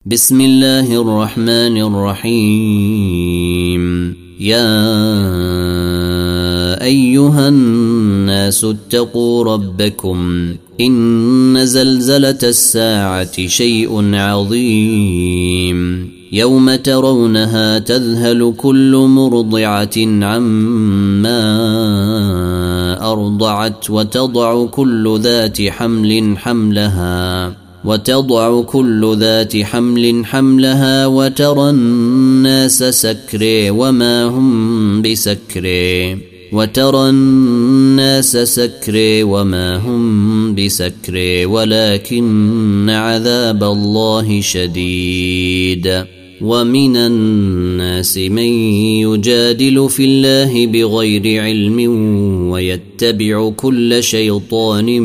بسم الله الرحمن الرحيم. يا أيها الناس اتقوا ربكم إن زلزلة الساعة شيء عظيم يوم ترونها تذهل كل مرضعة عما أرضعت وتضع كل ذات حملها وترى الناس سكري وما هم بسكري ولكن عذاب الله شديد. ومن الناس من يجادل في الله بغير علم ويتبع كل شيطان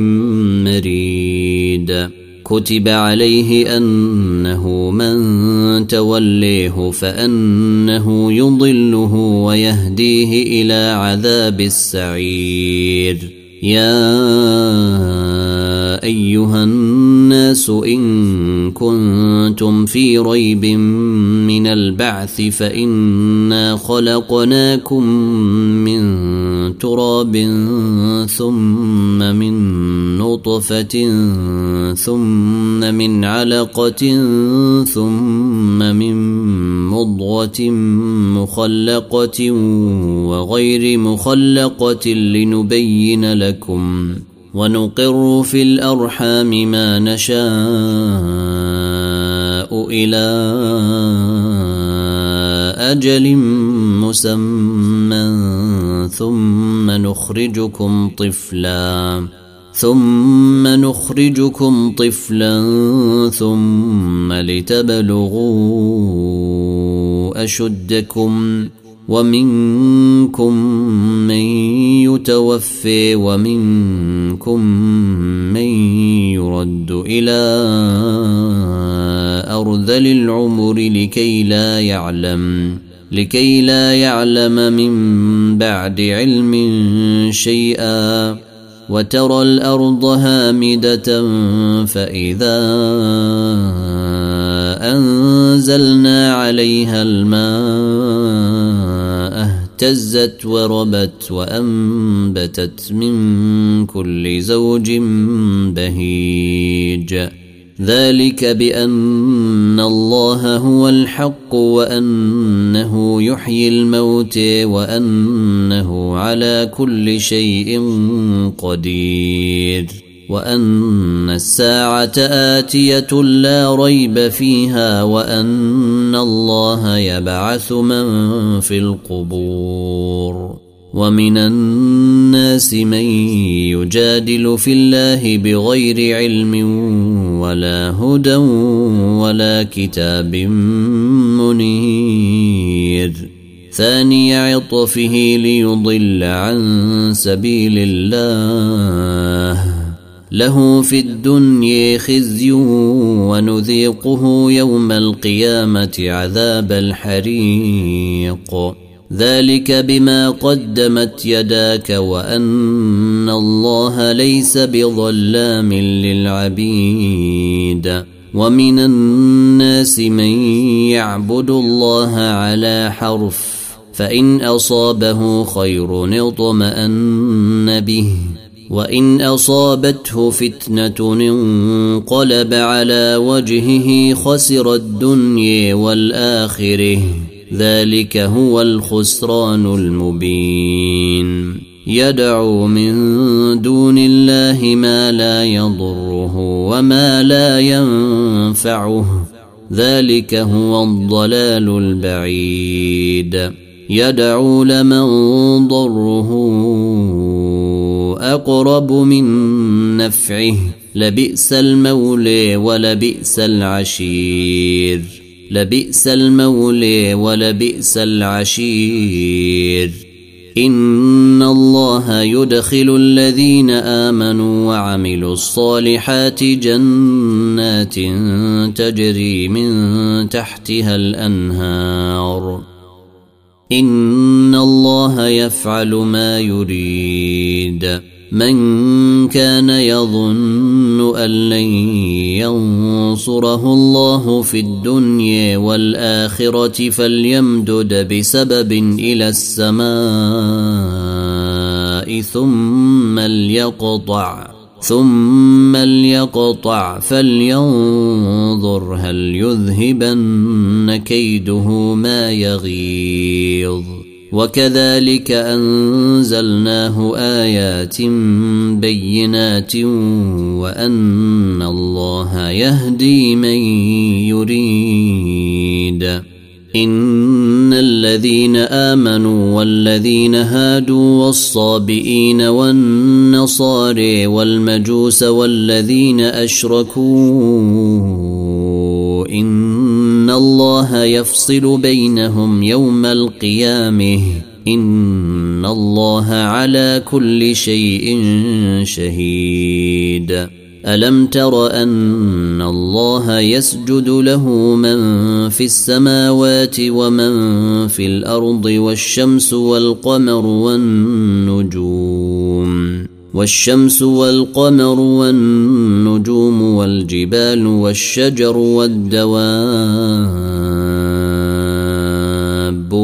مريد. كتب عليه أنه من توليه فأنه يضله ويهديه إلى عذاب السعير. يا أيها الناس إن كنتم في ريب من البعث فإنا خلقناكم من تراب ثم من نطفة ثم من علقة ثم من مضغة مخلقة وغير مخلقة لنبين لكم ونقر في الأرحام ما نشاء إلى أجل مسمى ثم نخرجكم طفلا ثم لتبلغوا أشدكم ومنكم من يتوفي ومنكم من يرد إلى أرذل العمر لكي لا يعلم من بعد علم شيئا. وترى الأرض هامدة فإذا أنزلنا عليها الماء اهتزت وربت وأنبتت من كل زوج بهيج. ذلك بأن الله هو الحق وأنه يحيي الموت وأنه على كل شيء قدير وأن الساعة آتية لا ريب فيها وأن الله يبعث من في القبور. ومن الناس من يجادل في الله بغير علم ولا هدى ولا كتاب منير. ثاني عطفه ليضل عن سبيل الله له في الدنيا خزي ونذيقه يوم القيامة عذاب الحريق. ذلك بما قدمت يداك وأن الله ليس بظلام للعبيد. ومن الناس من يعبد الله على حرف فإن أصابه خير اطمأن به وإن أصابته فتنة انقلب على وجهه خسر الدنيا والآخرة. ذلك هو الخسران المبين. يدعو من دون الله ما لا يضره وما لا ينفعه ذلك هو الضلال البعيد. يدعو لمن ضره أقرب من نفعه لبئس المولى ولبئس العشير. إن الله يدخل الذين آمنوا وعملوا الصالحات جنات تجري من تحتها الأنهار. إن الله يفعل ما يريد. من كان يظن أن لن ينصره الله في الدنيا والآخرة فليمدد بسبب إلى السماء ثم ليقطع فلينظر هل يذهبن كيده ما يغيظ. وكذلك أنزلناه آيات بينات وأن الله يهدي من يريد. إن الذين آمنوا والذين هادوا والصابئين والنصارى والمجوس والذين أشركوا إن الله يفصل بينهم يوم القيامة إن الله على كل شيء شهيد. ألم تر أن الله يسجد له من في السماوات ومن في الأرض والشمس والقمر والنجوم والجبال والشجر والدواب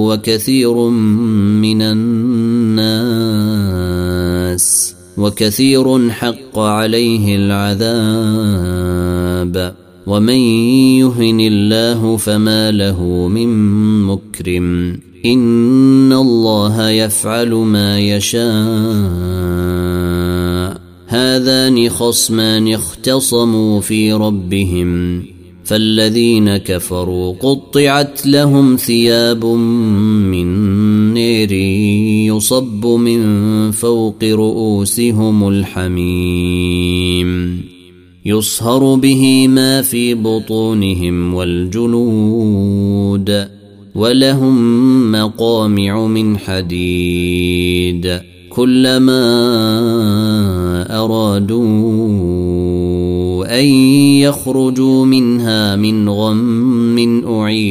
وكثير حق عليه العذاب. ومن يهن الله فما له من مكرم. إن الله يفعل ما يشاء. هذان خصمان اختصموا في ربهم فالذين كفروا قطعت لهم ثياب من نار يصب من فوق رؤوسهم الحميم يصهر به ما في بطونهم والجلود ولهم مقامع من حديد كلما أرادوا أن يخرجوا منها من غم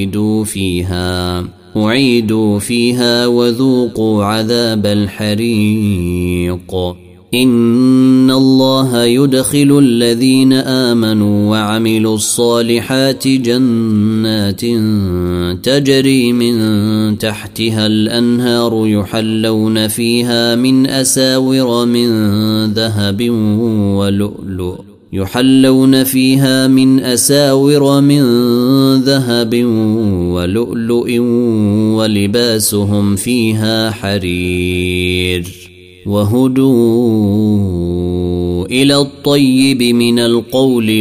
أعيدوا فيها وذوقوا عذاب الحريق. إن الله يدخل الذين آمنوا وعملوا الصالحات جنات تجري من تحتها الأنهار يحلون فيها من أساور من ذهب ولؤلؤ ولباسهم فيها حرير وهدوا إلى الطيب من القول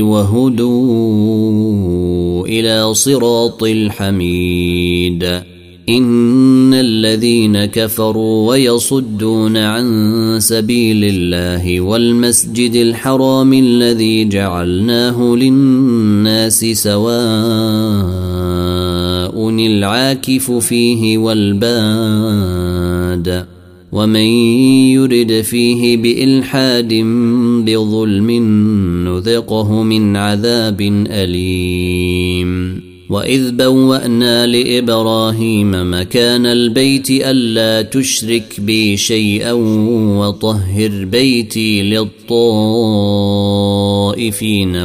وهدوا إلى صراط الحميد. إن الذين كفروا ويصدون عن سبيل الله والمسجد الحرام الذي جعلناه للناس سواء العاكف فيه والباد ومن يرد فيه بإلحاد بظلم نذقه من عذاب أليم. وإذ بوأنا لإبراهيم مكان البيت ألا تشرك بي شيئا وطهر بيتي للطائفين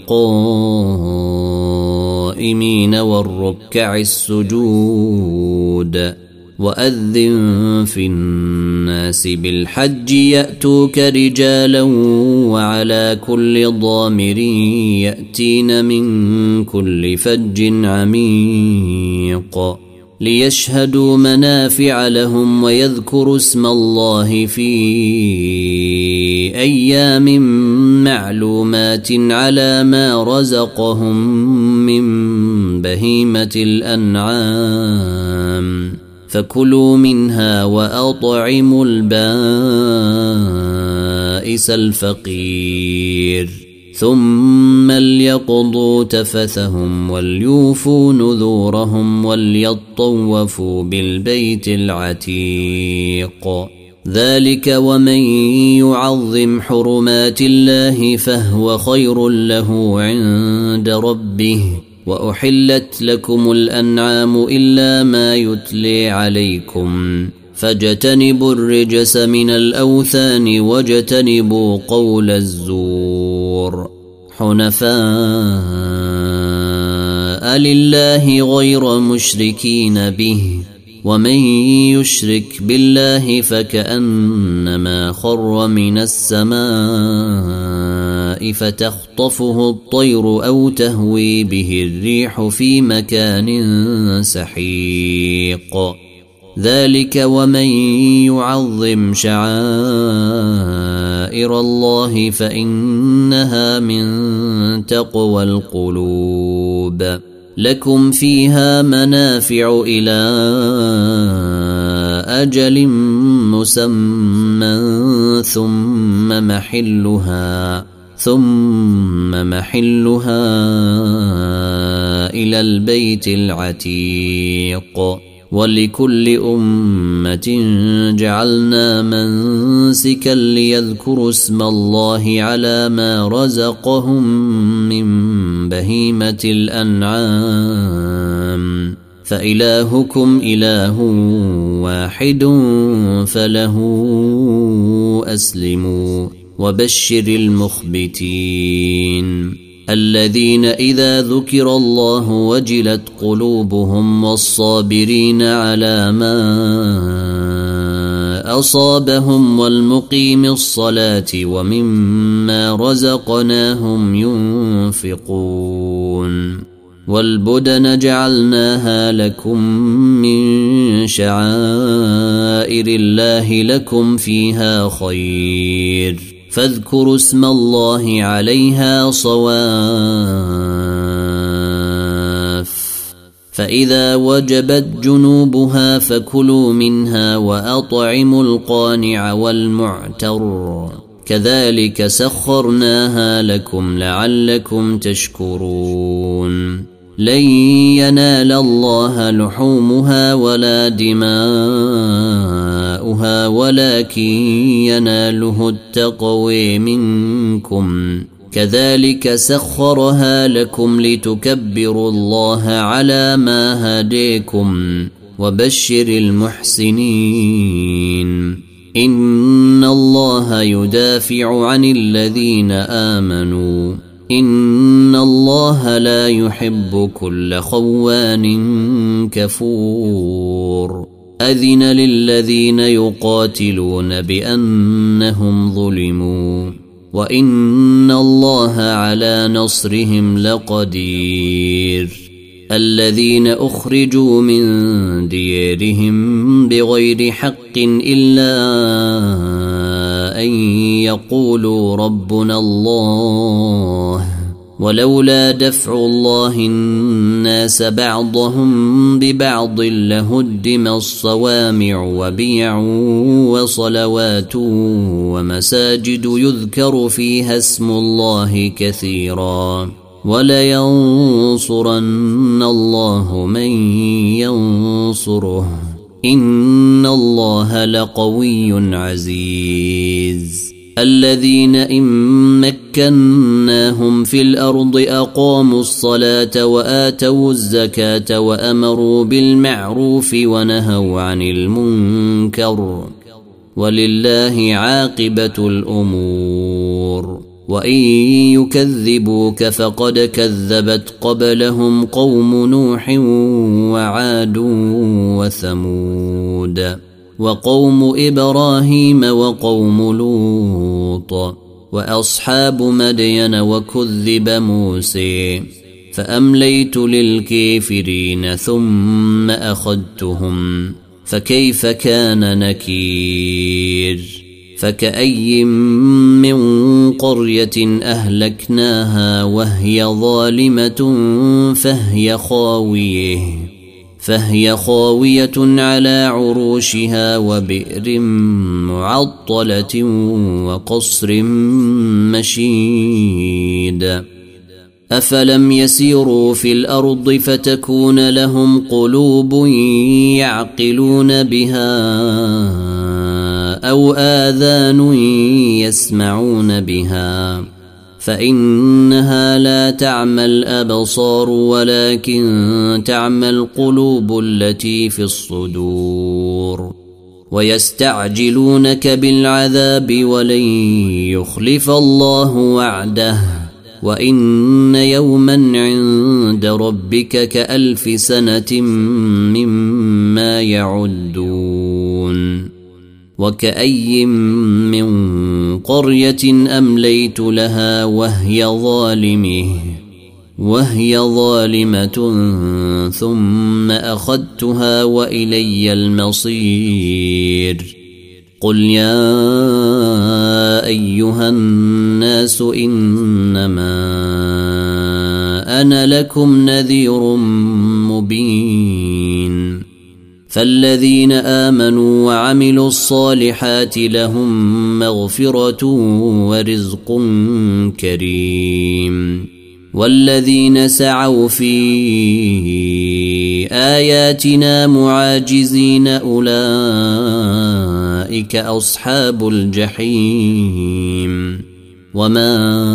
والقائمين والركع السجود. وأذن في الناس بالحج يأتوك رجالا وعلى كل ضامر يأتين من كل فج عميق ليشهدوا منافع لهم ويذكروا اسم الله في أيام معلومات على ما رزقهم من بهيمة الأنعام فكلوا منها وأطعموا البائس الفقير ثم ليقضوا تفثهم وليوفوا نذورهم وليطوفوا بالبيت العتيق. ذلك ومن يعظم حرمات الله فهو خير له عند ربه. وأحلت لكم الأنعام إلا ما يتلي عليكم فاجتنبوا الرجس من الأوثان واجتنبوا قول الزور حنفاء لله غير مشركين به ومن يشرك بالله فكأنما خر من السماء فتخطفه الطير أو تهوي به الريح في مكان سحيق ذلك ومن يعظم شعائر الله فإنها من تقوى القلوب لكم فيها منافع إلى أجل مسمى ثم محلها إلى البيت العتيق ولكل أمة جعلنا منسكا ليذكروا اسم الله على ما رزقهم من بهيمة الأنعام فإلهكم إله واحد فله أسلموا وبشر المخبتين الذين إذا ذكر الله وجلت قلوبهم والصابرين على ما أصابهم والمقيم الصلاة ومما رزقناهم ينفقون والبدن جعلناها لكم من شعائر الله لكم فيها خير فاذكروا اسم الله عليها صواف فإذا وجبت جنوبها فكلوا منها وأطعموا القانع والمعتر كذلك سخرناها لكم لعلكم تشكرون لن ينال الله لحومها ولا دماؤها ولكن يناله التقوى منكم كذلك سخرها لكم لتكبروا الله على ما هديكم وبشر المحسنين إن الله يدافع عن الذين آمنوا إن الله لا يحب كل خوان كفور أذن للذين يقاتلون بأنهم ظلموا وإن الله على نصرهم لقدير الذين أخرجوا من ديارهم بغير حق إلا أن يقولوا ربنا الله ولولا دفع الله الناس بعضهم ببعض لهدم الصوامع وبيع وصلوات ومساجد يذكر فيها اسم الله كثيرا ولينصرن الله من ينصره إن الله لقوي عزيز الذين إن مكناهم في الأرض أقاموا الصلاة وآتوا الزكاة وأمروا بالمعروف ونهوا عن المنكر ولله عاقبة الأمور وإن يكذبوك فقد كذبت قبلهم قوم نوح وعاد وثمود وقوم إبراهيم وقوم لوط وأصحاب مدين وكذب موسى فأمليت للكافرين ثم أخذتهم فكيف كان نكير فكأي من قرية أهلكناها وهي ظالمة فهي خاوية على عروشها وبئر معطلة وقصر مشيد أفلم يسيروا في الأرض فتكون لهم قلوب يعقلون بها أو آذان يسمعون بها فإنها لا تعمى الأبصار ولكن تعمى القلوب التي في الصدور ويستعجلونك بالعذاب ولن يخلف الله وعده وإن يوما عند ربك كألف سنة مما يعدون وكأي من قرية أمليت لها وهي ظالمة ثم أخذتها وإلي المصير قل يا أيها الناس إنما أنا لكم نذير مبين فالذين آمنوا وعملوا الصالحات لهم مغفرة ورزق كريم والذين سعوا في آياتنا معاجزين أولئك أصحاب الجحيم وما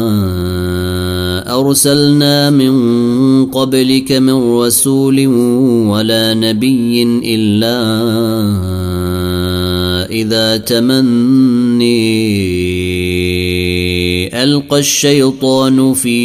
أرسلنا من قبلك من رسول ولا نبي إلا إذا تمني ألقى الشيطان في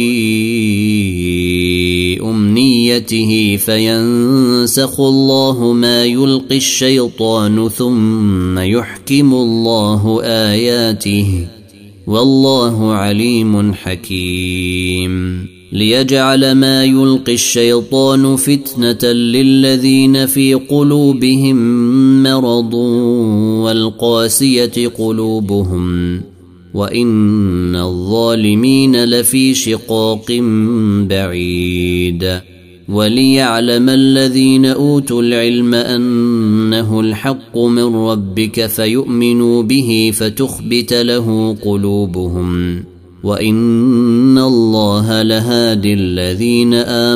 أمنيته فينسخ الله ما يلقي الشيطان ثم يحكم الله آياته والله عليم حكيم ليجعل ما يلقي الشيطان فتنة للذين في قلوبهم مرض والقاسية قلوبهم وإن الظالمين لفي شقاق بعيد وليعلم الذين أوتوا العلم أنه الحق من ربك فيؤمنوا به فتخبت له قلوبهم وإن الله لهادي الذين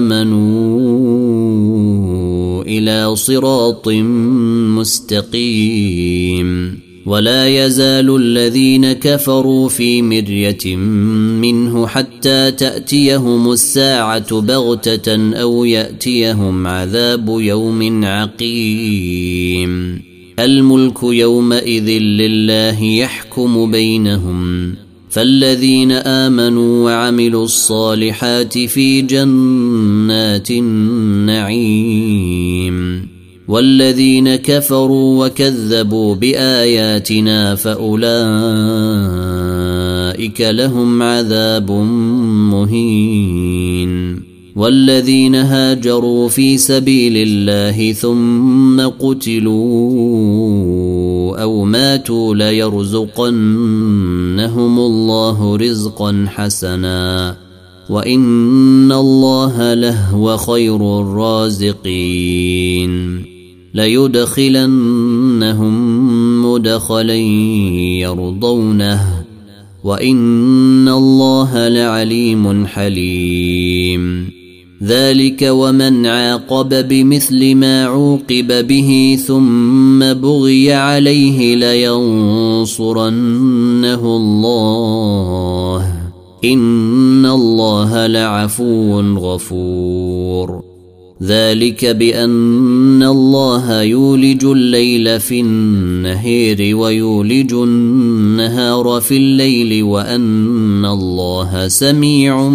آمنوا إلى صراط مستقيم ولا يزال الذين كفروا في مرية منه حتى تأتيهم الساعة بغتة أو يأتيهم عذاب يوم عقيم الملك يومئذ لله يحكم بينهم فالذين آمنوا وعملوا الصالحات في جنات النعيم والذين كفروا وكذبوا بآياتنا فأولئك لهم عذاب مهين والذين هاجروا في سبيل الله ثم قتلوا أو ماتوا ليرزقنهم الله رزقا حسنا وإن الله لهو خير الرازقين ليدخلنهم مدخلا يرضونه وإن الله لعليم حليم ذلك ومن عاقب بمثل ما عوقب به ثم بغي عليه لينصرنه الله إن الله لعفو غفور ذلك بأن الله يولج الليل في النهار ويولج النهار في الليل وأن الله سميع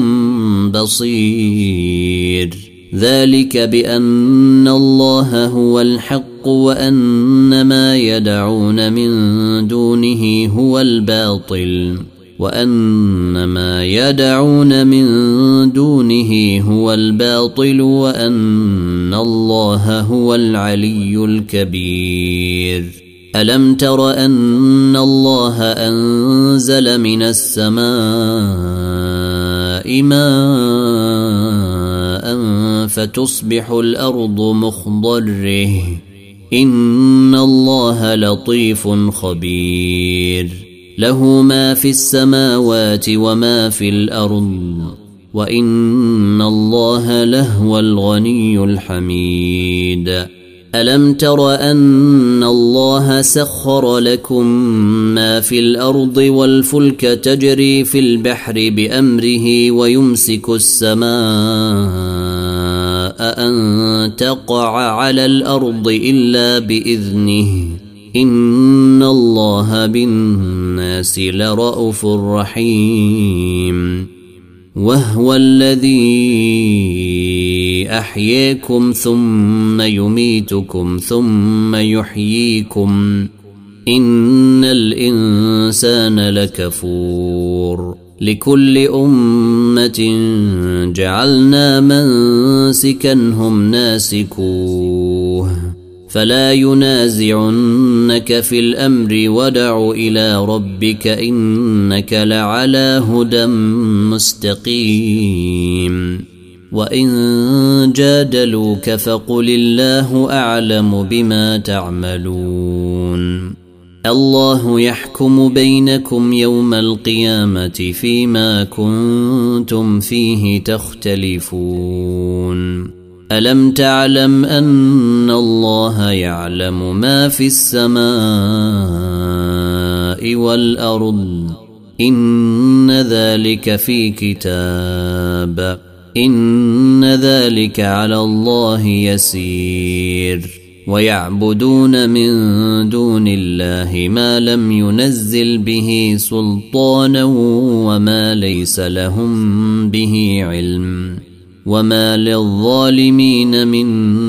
بصير ذلك بأن الله هو الحق وأن ما يدعون من دونه هو الباطل وأن ما يدعون من دونه هو الباطل وأن الله هو العلي الكبير ألم تر أن الله أنزل من السماء ماء فتصبح الأرض مخضرة إن الله لطيف خبير له ما في السماوات وما في الأرض وإن الله لهو الغني الحميد ألم تر أن الله سخر لكم ما في الأرض والفلك تجري في البحر بأمره ويمسك السماء أن تقع على الأرض إلا بإذنه إن الله بالناس لرءوف رحيم وهو الذي أحياكم ثم يميتكم ثم يحييكم إن الإنسان لكفور لكل أمة جعلنا منسكا هم ناسكوه فلا ينازعنك في الأمر ودع إلى ربك إنك لعلى هدى مستقيم وإن جادلوك فقل الله أعلم بما تعملون الله يحكم بينكم يوم القيامة فيما كنتم فيه تختلفون ألم تعلم أن الله يعلم ما في السماء والأرض إن ذلك في كتاب إن ذلك على الله يسير ويعبدون من دون الله ما لم ينزل به سلطانا وما ليس لهم به علم وما للظالمين من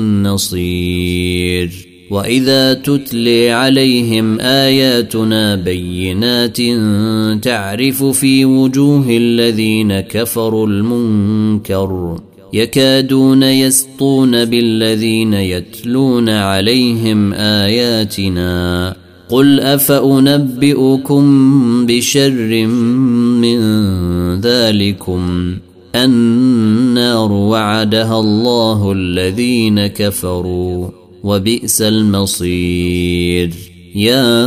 نصير وإذا تتلي عليهم آياتنا بينات تعرف في وجوه الذين كفروا المنكر يكادون يسطون بالذين يتلون عليهم آياتنا قل أفأنبئكم بشر من ذلكم النار وعدها الله الذين كفروا وبئس المصير يا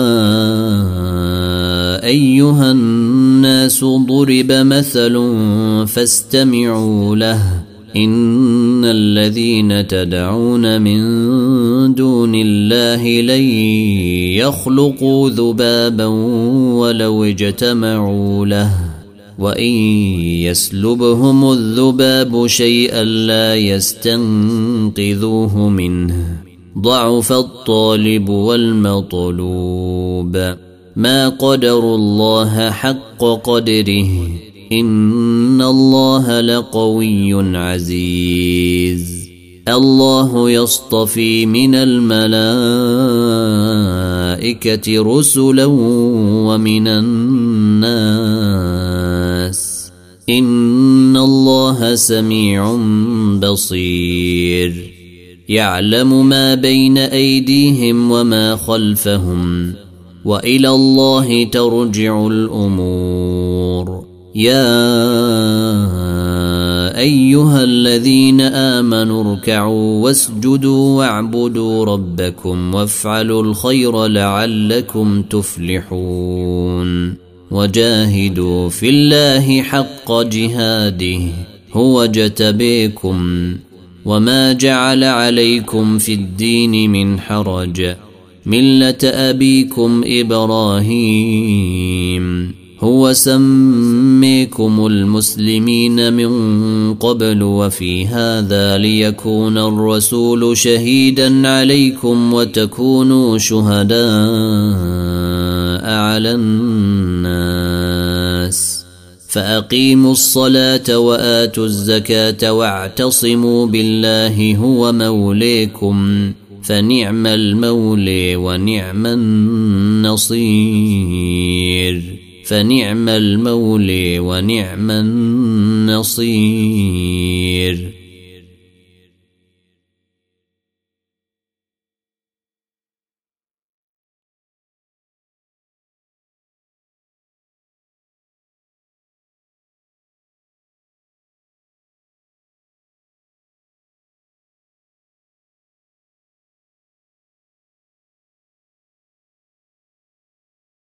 أيها الناس ضرب مثل فاستمعوا له إن الذين تدعون من دون الله لن يخلقوا ذبابا ولو اجتمعوا له وإن يسلبهم الذباب شيئا لا يستنقذوه منه ضعف الطالب والمطلوب ما قدروا الله حق قدره إن الله لقوي عزيز الله يصطفي من الملائكة رسلا ومن الناس إن الله سميع بصير يعلم ما بين أيديهم وما خلفهم وإلى الله ترجع الأمور يا أيها الذين آمنوا اركعوا واسجدوا واعبدوا ربكم وافعلوا الخير لعلكم تفلحون وجاهدوا في الله حق جهاده هو اجتبيكم وما جعل عليكم في الدين من حرج ملة أبيكم إبراهيم هو سميكم المسلمين من قبل وفي هذا ليكون الرسول شهيدا عليكم وتكونوا شهداء على الناس فأقيموا الصلاة وآتوا الزكاة واعتصموا بالله هو موليكم فنعم المولي ونعم النصير فنعم المولي ونعم النصير